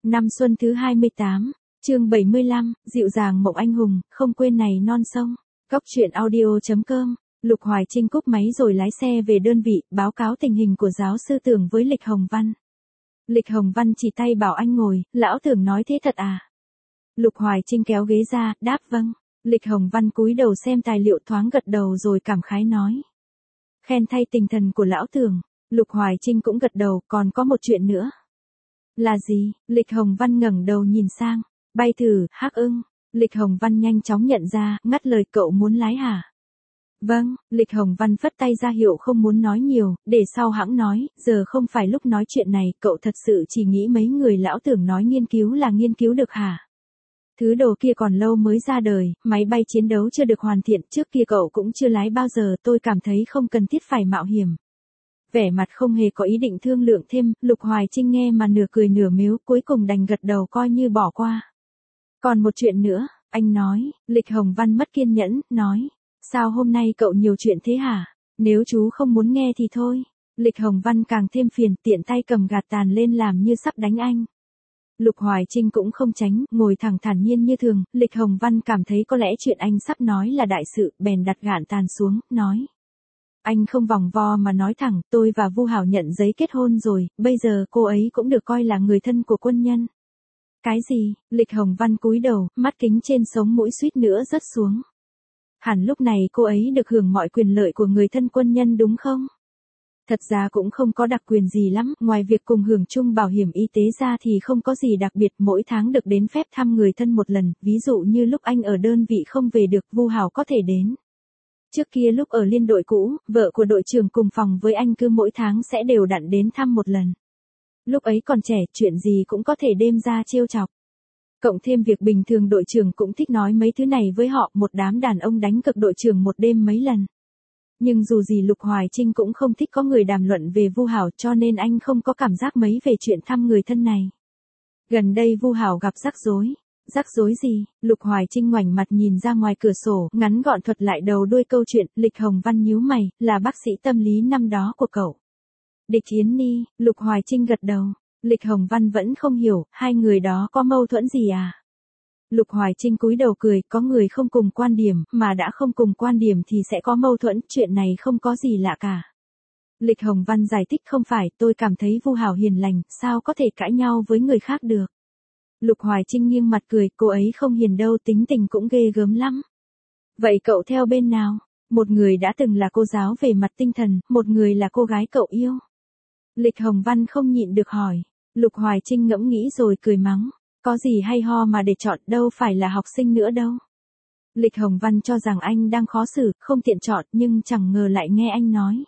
Năm xuân thứ 28, chương 75, dịu dàng mộng anh hùng, không quên này non sông. Góc truyện audio.com, Lục Hoài Trinh cúp máy rồi lái xe về đơn vị, báo cáo tình hình của giáo sư Tưởng với Lịch Hồng Văn. Lịch Hồng Văn chỉ tay bảo anh ngồi, lão Tưởng nói thế thật à? Lục Hoài Trinh kéo ghế ra, đáp vâng. Lịch Hồng Văn cúi đầu xem tài liệu thoáng gật đầu rồi cảm khái nói. Khen thay tinh thần của lão Tưởng. Lục Hoài Trinh cũng gật đầu, còn có một chuyện nữa. Là gì? Lịch Hồng Văn ngẩng đầu nhìn sang. Bay thử, Hắc Ưng. Lịch Hồng Văn nhanh chóng nhận ra, ngắt lời, cậu muốn lái hả? Vâng, Lịch Hồng Văn phất tay ra hiệu không muốn nói nhiều, để sau hãng nói, giờ không phải lúc nói chuyện này, cậu thật sự chỉ nghĩ mấy người lão Tưởng nói nghiên cứu là nghiên cứu được hả? Thứ đồ kia còn lâu mới ra đời, máy bay chiến đấu chưa được hoàn thiện, trước kia cậu cũng chưa lái bao giờ, tôi cảm thấy không cần thiết phải mạo hiểm. Vẻ mặt không hề có ý định thương lượng thêm, Lục Hoài Trinh nghe mà nửa cười nửa mếu, cuối cùng đành gật đầu coi như bỏ qua. Còn một chuyện nữa, anh nói. Lịch Hồng Văn mất kiên nhẫn, nói. Sao hôm nay cậu nhiều chuyện thế hả? Nếu chú không muốn nghe thì thôi. Lịch Hồng Văn càng thêm phiền, tiện tay cầm gạt tàn lên làm như sắp đánh anh. Lục Hoài Trinh cũng không tránh, ngồi thẳng thản nhiên như thường, Lịch Hồng Văn cảm thấy có lẽ chuyện anh sắp nói là đại sự, bèn đặt gạn tàn xuống, nói. Anh không vòng vo mà nói thẳng, tôi và Vu Hảo nhận giấy kết hôn rồi, bây giờ cô ấy cũng được coi là người thân của quân nhân. Cái gì? Lịch Hồng Văn cúi đầu, mắt kính trên sống mũi suýt nữa rớt xuống. Hẳn lúc này cô ấy được hưởng mọi quyền lợi của người thân quân nhân đúng không? Thật ra cũng không có đặc quyền gì lắm, ngoài việc cùng hưởng chung bảo hiểm y tế ra thì không có gì đặc biệt, mỗi tháng được đến phép thăm người thân một lần, ví dụ như lúc anh ở đơn vị không về được, Vu Hảo có thể đến. Trước kia lúc ở liên đội cũ, vợ của đội trưởng cùng phòng với anh cứ mỗi tháng sẽ đều đặn đến thăm một lần. Lúc ấy còn trẻ, chuyện gì cũng có thể đem ra trêu chọc. Cộng thêm việc bình thường đội trưởng cũng thích nói mấy thứ này với họ, một đám đàn ông đánh cực đội trưởng một đêm mấy lần. Nhưng dù gì Lục Hoài Trinh cũng không thích có người đàm luận về Vu Hảo, cho nên anh không có cảm giác mấy về chuyện thăm người thân này. Gần đây Vu Hảo gặp rắc rối. Rắc rối gì? Lục Hoài Trinh ngoảnh mặt nhìn ra ngoài cửa sổ, ngắn gọn thuật lại đầu đuôi câu chuyện. Lịch Hồng Văn nhíu mày, là bác sĩ tâm lý năm đó của cậu. Địch Yến Ni. Lục Hoài Trinh gật đầu. Lịch Hồng Văn vẫn không hiểu, hai người đó có mâu thuẫn gì à? Lục Hoài Trinh cúi đầu cười, có người không cùng quan điểm, mà đã không cùng quan điểm thì sẽ có mâu thuẫn, chuyện này không có gì lạ cả. Lịch Hồng Văn giải thích, không phải, tôi cảm thấy Vu Hảo hiền lành, sao có thể cãi nhau với người khác được. Lục Hoài Trinh nghiêng mặt cười, cô ấy không hiền đâu, tính tình cũng ghê gớm lắm. Vậy cậu theo bên nào? Một người đã từng là cô giáo về mặt tinh thần, một người là cô gái cậu yêu. Lịch Hồng Văn không nhịn được hỏi. Lục Hoài Trinh ngẫm nghĩ rồi cười mắng. Có gì hay ho mà để chọn, đâu phải là học sinh nữa đâu. Lịch Hồng Văn cho rằng anh đang khó xử, không tiện chọn, nhưng chẳng ngờ lại nghe anh nói.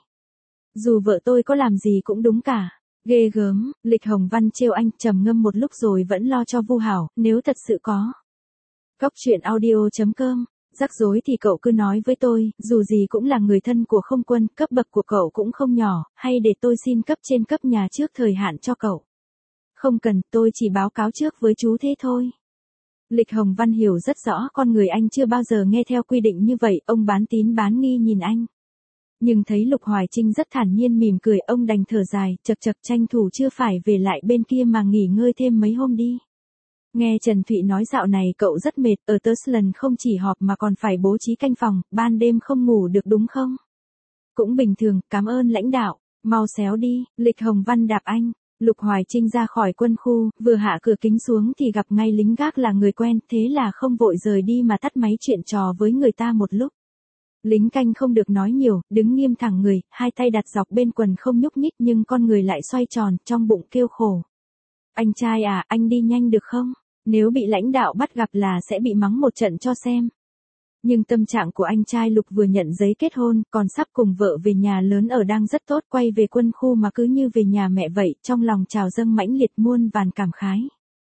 Dù vợ tôi có làm gì cũng đúng cả. Ghê gớm. Lịch Hồng Văn trêu anh, trầm ngâm một lúc rồi vẫn lo cho Vu Hảo, nếu thật sự có. Góc truyện audio.com, rắc rối thì cậu cứ nói với tôi, dù gì cũng là người thân của không quân, cấp bậc của cậu cũng không nhỏ, hay để tôi xin cấp trên cấp nhà trước thời hạn cho cậu. Không cần, tôi chỉ báo cáo trước với chú thế thôi. Lịch Hồng Văn hiểu rất rõ, con người anh chưa bao giờ nghe theo quy định như vậy, ông bán tín bán nghi nhìn anh. Nhưng thấy Lục Hoài Trinh rất thản nhiên mỉm cười, ông đành thở dài, chật chật, tranh thủ chưa phải về lại bên kia mà nghỉ ngơi thêm mấy hôm đi. Nghe Trần Thụy nói dạo này cậu rất mệt, ở Teslan không chỉ họp mà còn phải bố trí canh phòng, ban đêm không ngủ được đúng không? Cũng bình thường, cảm ơn lãnh đạo, mau xéo đi. Lịch Hồng Văn đạp anh. Lục Hoài Trinh ra khỏi quân khu, vừa hạ cửa kính xuống thì gặp ngay lính gác là người quen, thế là không vội rời đi mà tắt máy chuyện trò với người ta một lúc. Lính canh không được nói nhiều, đứng nghiêm thẳng người, hai tay đặt dọc bên quần không nhúc nhích nhưng con người lại xoay tròn, trong bụng kêu khổ. Anh trai à, anh đi nhanh được không? Nếu bị lãnh đạo bắt gặp là sẽ bị mắng một trận cho xem. Nhưng tâm trạng của anh trai Lục vừa nhận giấy kết hôn, còn sắp cùng vợ về nhà lớn ở đang rất tốt, quay về quân khu mà cứ như về nhà mẹ vậy, trong lòng trào dâng mãnh liệt muôn vàn cảm khái.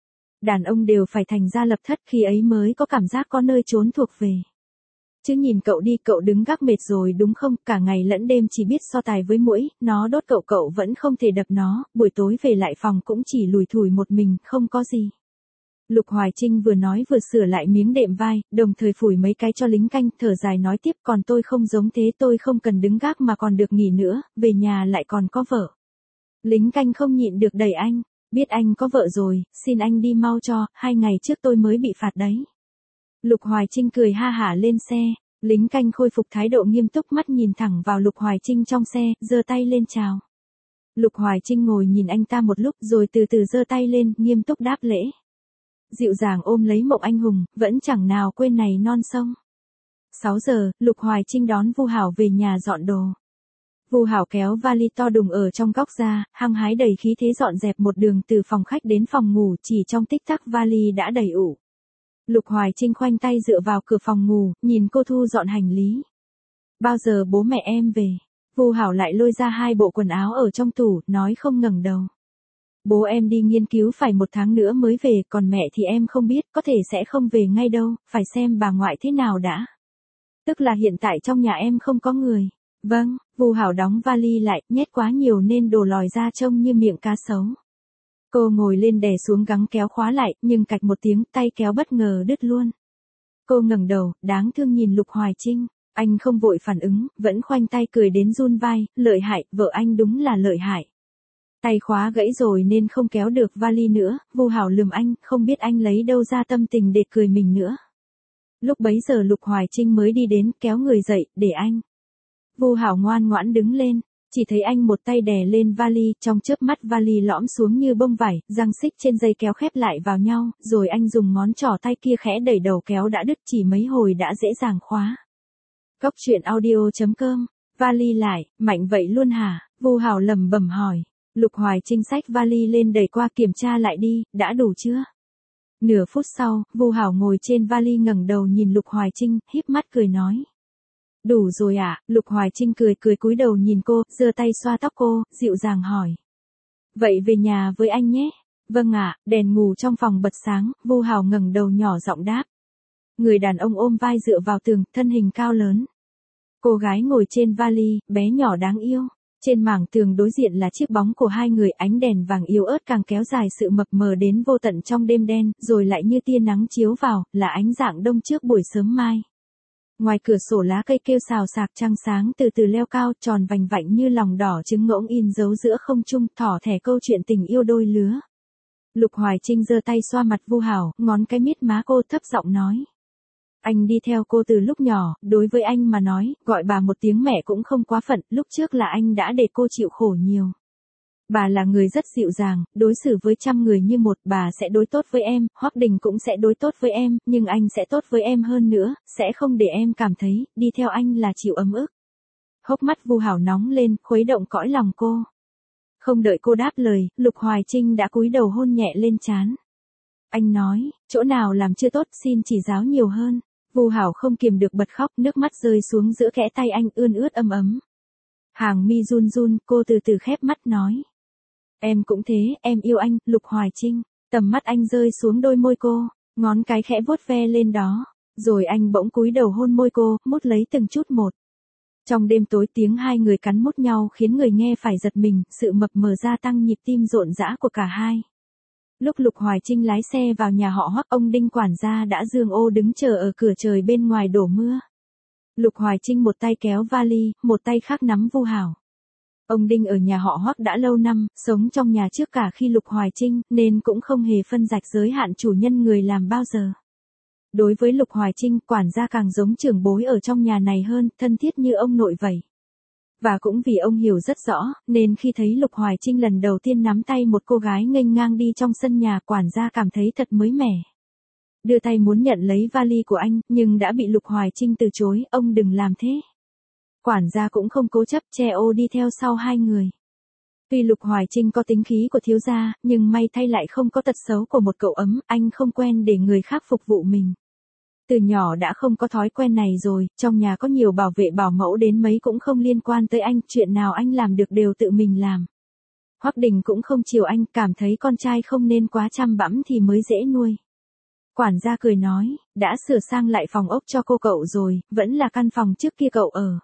Đàn ông đều phải thành gia lập thất khi ấy mới có cảm giác có nơi trốn thuộc về. Chứ nhìn cậu đi, cậu đứng gác mệt rồi đúng không, cả ngày lẫn đêm chỉ biết so tài với muỗi, nó đốt cậu vẫn không thể đập nó, buổi tối về lại phòng cũng chỉ lủi thủi một mình, không có gì. Lục Hoài Trinh vừa nói vừa sửa lại miếng đệm vai, đồng thời phủi mấy cái cho lính canh, thở dài nói tiếp, còn tôi không giống thế, tôi không cần đứng gác mà còn được nghỉ nữa, về nhà lại còn có vợ. Lính canh không nhịn được đẩy anh, Biết anh có vợ rồi, xin anh đi mau cho, 2 ngày trước tôi mới bị phạt đấy. Lục Hoài Trinh cười ha hả lên xe, lính canh khôi phục thái độ nghiêm túc mắt nhìn thẳng vào Lục Hoài Trinh trong xe, giơ tay lên chào. Lục Hoài Trinh ngồi nhìn anh ta một lúc rồi từ từ giơ tay lên, nghiêm túc đáp lễ. Dịu dàng ôm lấy Mộng Anh Hùng, vẫn chẳng nào quên này non sông. 6 giờ, Lục Hoài Trinh đón Vu Hảo về nhà dọn đồ. Vu Hảo kéo vali to đùng ở trong góc ra, hăng hái đầy khí thế dọn dẹp một đường từ phòng khách đến phòng ngủ, chỉ trong tích tắc vali đã đầy ủ. Lục Hoài Trinh khoanh tay dựa vào cửa phòng ngủ, nhìn cô thu dọn hành lý. Bao giờ bố mẹ em về? Vu Hảo lại lôi ra 2 bộ quần áo ở trong tủ, nói không ngẩng đầu. Bố em đi nghiên cứu phải 1 tháng nữa mới về, còn mẹ thì em không biết, có thể sẽ không về ngay đâu, phải xem bà ngoại thế nào đã. Tức là hiện tại trong nhà em không có người. Vâng, Vu Hảo đóng vali lại, nhét quá nhiều nên đổ lòi ra trông như miệng cá sấu. Cô ngồi lên đè xuống gắng kéo khóa lại, nhưng cạch một tiếng, tay kéo bất ngờ đứt luôn. Cô ngẩng đầu, đáng thương nhìn Lục Hoài Trinh, anh không vội phản ứng, vẫn khoanh tay cười đến run vai, lợi hại, vợ anh đúng là lợi hại. Tay khóa gãy rồi nên không kéo được vali nữa, Vu Hảo lườm anh, không biết anh lấy đâu ra tâm tình để cười mình nữa. Lúc bấy giờ Lục Hoài Trinh mới đi đến, kéo người dậy, để anh. Vu Hảo ngoan ngoãn đứng lên, chỉ thấy anh một tay đè lên vali, trong chớp mắt vali lõm xuống như bông vải, răng xích trên dây kéo khép lại vào nhau, rồi anh dùng ngón trỏ tay kia khẽ đẩy đầu kéo đã đứt, chỉ mấy hồi đã dễ dàng khóa. Cóc truyện audio.com, vali lại, mạnh vậy luôn hả? Vu Hảo lẩm bẩm hỏi. Lục Hoài Trinh xách vali lên đẩy qua, kiểm tra lại đi, đã đủ chưa? Nửa phút sau, Vu Hảo ngồi trên vali ngẩng đầu nhìn Lục Hoài Trinh, híp mắt cười nói. Đủ rồi ạ. Lục Hoài Trinh cười cúi đầu nhìn cô, giơ tay xoa tóc cô, dịu dàng hỏi. Vậy về nhà với anh nhé. Vâng ạ. Đèn ngủ trong phòng bật sáng, Vu Hảo ngẩng đầu nhỏ giọng đáp. Người đàn ông ôm vai dựa vào tường, thân hình cao lớn. Cô gái ngồi trên vali, bé nhỏ đáng yêu. Trên mảng tường đối diện là chiếc bóng của 2 người, ánh đèn vàng yếu ớt càng kéo dài sự mập mờ đến vô tận trong đêm đen, rồi lại như tia nắng chiếu vào, là ánh rạng đông trước buổi sớm mai. Ngoài cửa sổ lá cây kêu xào xạc, trăng sáng từ từ leo cao, tròn vành vạnh như lòng đỏ trứng ngỗng in dấu giữa không trung, thỏ thẻ câu chuyện tình yêu đôi lứa. Lục Hoài Trinh giơ tay xoa mặt Vu Hảo, ngón cái mít má cô, thấp giọng nói. Anh đi theo cô từ lúc nhỏ, đối với anh mà nói, gọi bà một tiếng mẹ cũng không quá phận, lúc trước là anh đã để cô chịu khổ nhiều. Bà là người rất dịu dàng, đối xử với trăm người như một, bà sẽ đối tốt với em, Hoắc Đình cũng sẽ đối tốt với em, nhưng anh sẽ tốt với em hơn nữa, sẽ không để em cảm thấy, đi theo anh là chịu ấm ức. Hốc mắt Vu Hảo nóng lên, khuấy động cõi lòng cô. Không đợi cô đáp lời, Lục Hoài Trinh đã cúi đầu hôn nhẹ lên trán. Anh nói, chỗ nào làm chưa tốt, xin chỉ giáo nhiều hơn. Vu Hảo không kiềm được bật khóc, nước mắt rơi xuống giữa kẽ tay anh, ươn ướt ấm ấm. Hàng mi run run, cô từ từ khép mắt nói. Em cũng thế, em yêu anh. Lục Hoài Trinh, tầm mắt anh rơi xuống đôi môi cô, ngón cái khẽ vuốt ve lên đó, rồi anh bỗng cúi đầu hôn môi cô, mút lấy từng chút một. Trong đêm tối, tiếng 2 người cắn mút nhau khiến người nghe phải giật mình, sự mập mờ gia tăng nhịp tim rộn rã của cả hai. Lúc Lục Hoài Trinh lái xe vào nhà họ Hoắc, ông Đinh quản gia đã giương ô đứng chờ ở cửa, trời bên ngoài đổ mưa. Lục Hoài Trinh một tay kéo vali, một tay khác nắm Vu Hảo. Ông Đinh ở nhà họ Hoắc đã lâu năm, sống trong nhà trước cả khi Lục Hoài Trinh, nên cũng không hề phân rạch giới hạn chủ nhân người làm bao giờ. Đối với Lục Hoài Trinh, quản gia càng giống trưởng bối ở trong nhà này hơn, thân thiết như ông nội vậy. Và cũng vì ông hiểu rất rõ, nên khi thấy Lục Hoài Trinh lần đầu tiên nắm tay một cô gái nghênh ngang đi trong sân nhà, quản gia cảm thấy thật mới mẻ. Đưa tay muốn nhận lấy vali của anh, nhưng đã bị Lục Hoài Trinh từ chối, ông đừng làm thế. Quản gia cũng không cố chấp, che ô đi theo sau 2 người. Tuy Lục Hoài Trinh có tính khí của thiếu gia, nhưng may thay lại không có tật xấu của một cậu ấm, anh không quen để người khác phục vụ mình. Từ nhỏ đã không có thói quen này rồi, trong nhà có nhiều bảo vệ bảo mẫu đến mấy cũng không liên quan tới anh, chuyện nào anh làm được đều tự mình làm. Hoắc Đình cũng không chiều anh, cảm thấy con trai không nên quá chăm bẵm thì mới dễ nuôi. Quản gia cười nói, đã sửa sang lại phòng ốc cho cô cậu rồi, vẫn là căn phòng trước kia cậu ở.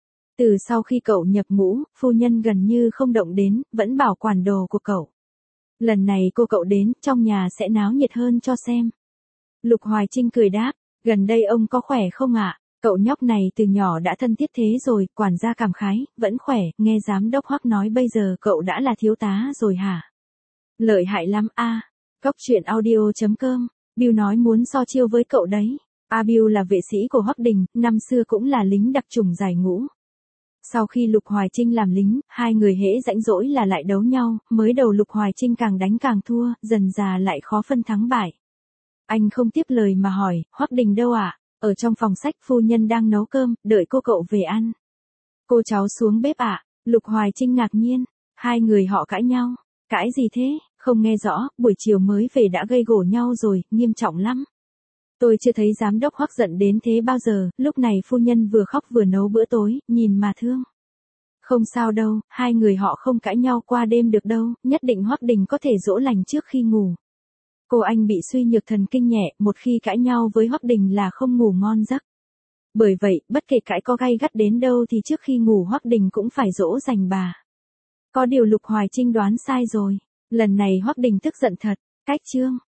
Từ sau khi cậu nhập ngũ, phu nhân gần như không động đến, vẫn bảo quản đồ của cậu. Lần này cô cậu đến, trong nhà sẽ náo nhiệt hơn cho xem. Lục Hoài Trinh cười đáp, gần đây ông có khỏe không ạ? Cậu nhóc này từ nhỏ đã thân thiết thế rồi, quản gia cảm khái, vẫn khỏe, nghe giám đốc Hoắc nói bây giờ cậu đã là thiếu tá rồi hả? Lợi hại lắm a. Cóc truyện audio.com. Bill nói muốn so chiêu với cậu đấy. Bill là vệ sĩ của Hoắc Đình, năm xưa cũng là lính đặc chủng giải ngũ. Sau khi Lục Hoài Trinh làm lính, hai người hễ rãnh rỗi là lại đấu nhau, mới đầu Lục Hoài Trinh càng đánh càng thua, dần dà lại khó phân thắng bại. Anh không tiếp lời mà hỏi, Hoắc Đình đâu ạ? Ở trong phòng sách phu nhân đang nấu cơm, đợi cô cậu về ăn. Cô cháu xuống bếp ạ. Lục Hoài Trinh ngạc nhiên, hai người họ cãi nhau. Cãi gì thế, không nghe rõ, buổi chiều mới về đã gây gổ nhau rồi, nghiêm trọng lắm. Tôi chưa thấy giám đốc Hoắc giận đến thế bao giờ, lúc này phu nhân vừa khóc vừa nấu bữa tối, nhìn mà thương. Không sao đâu, hai người họ không cãi nhau qua đêm được đâu, nhất định Hoắc Đình có thể dỗ lành trước khi ngủ. Cô anh bị suy nhược thần kinh nhẹ, một khi cãi nhau với Hoắc Đình là không ngủ ngon giấc. Bởi vậy, bất kể cãi có gay gắt đến đâu thì trước khi ngủ Hoắc Đình cũng phải dỗ dành bà. Có điều Lục Hoài Trinh đoán sai rồi, lần này Hoắc Đình tức giận thật, cách chương.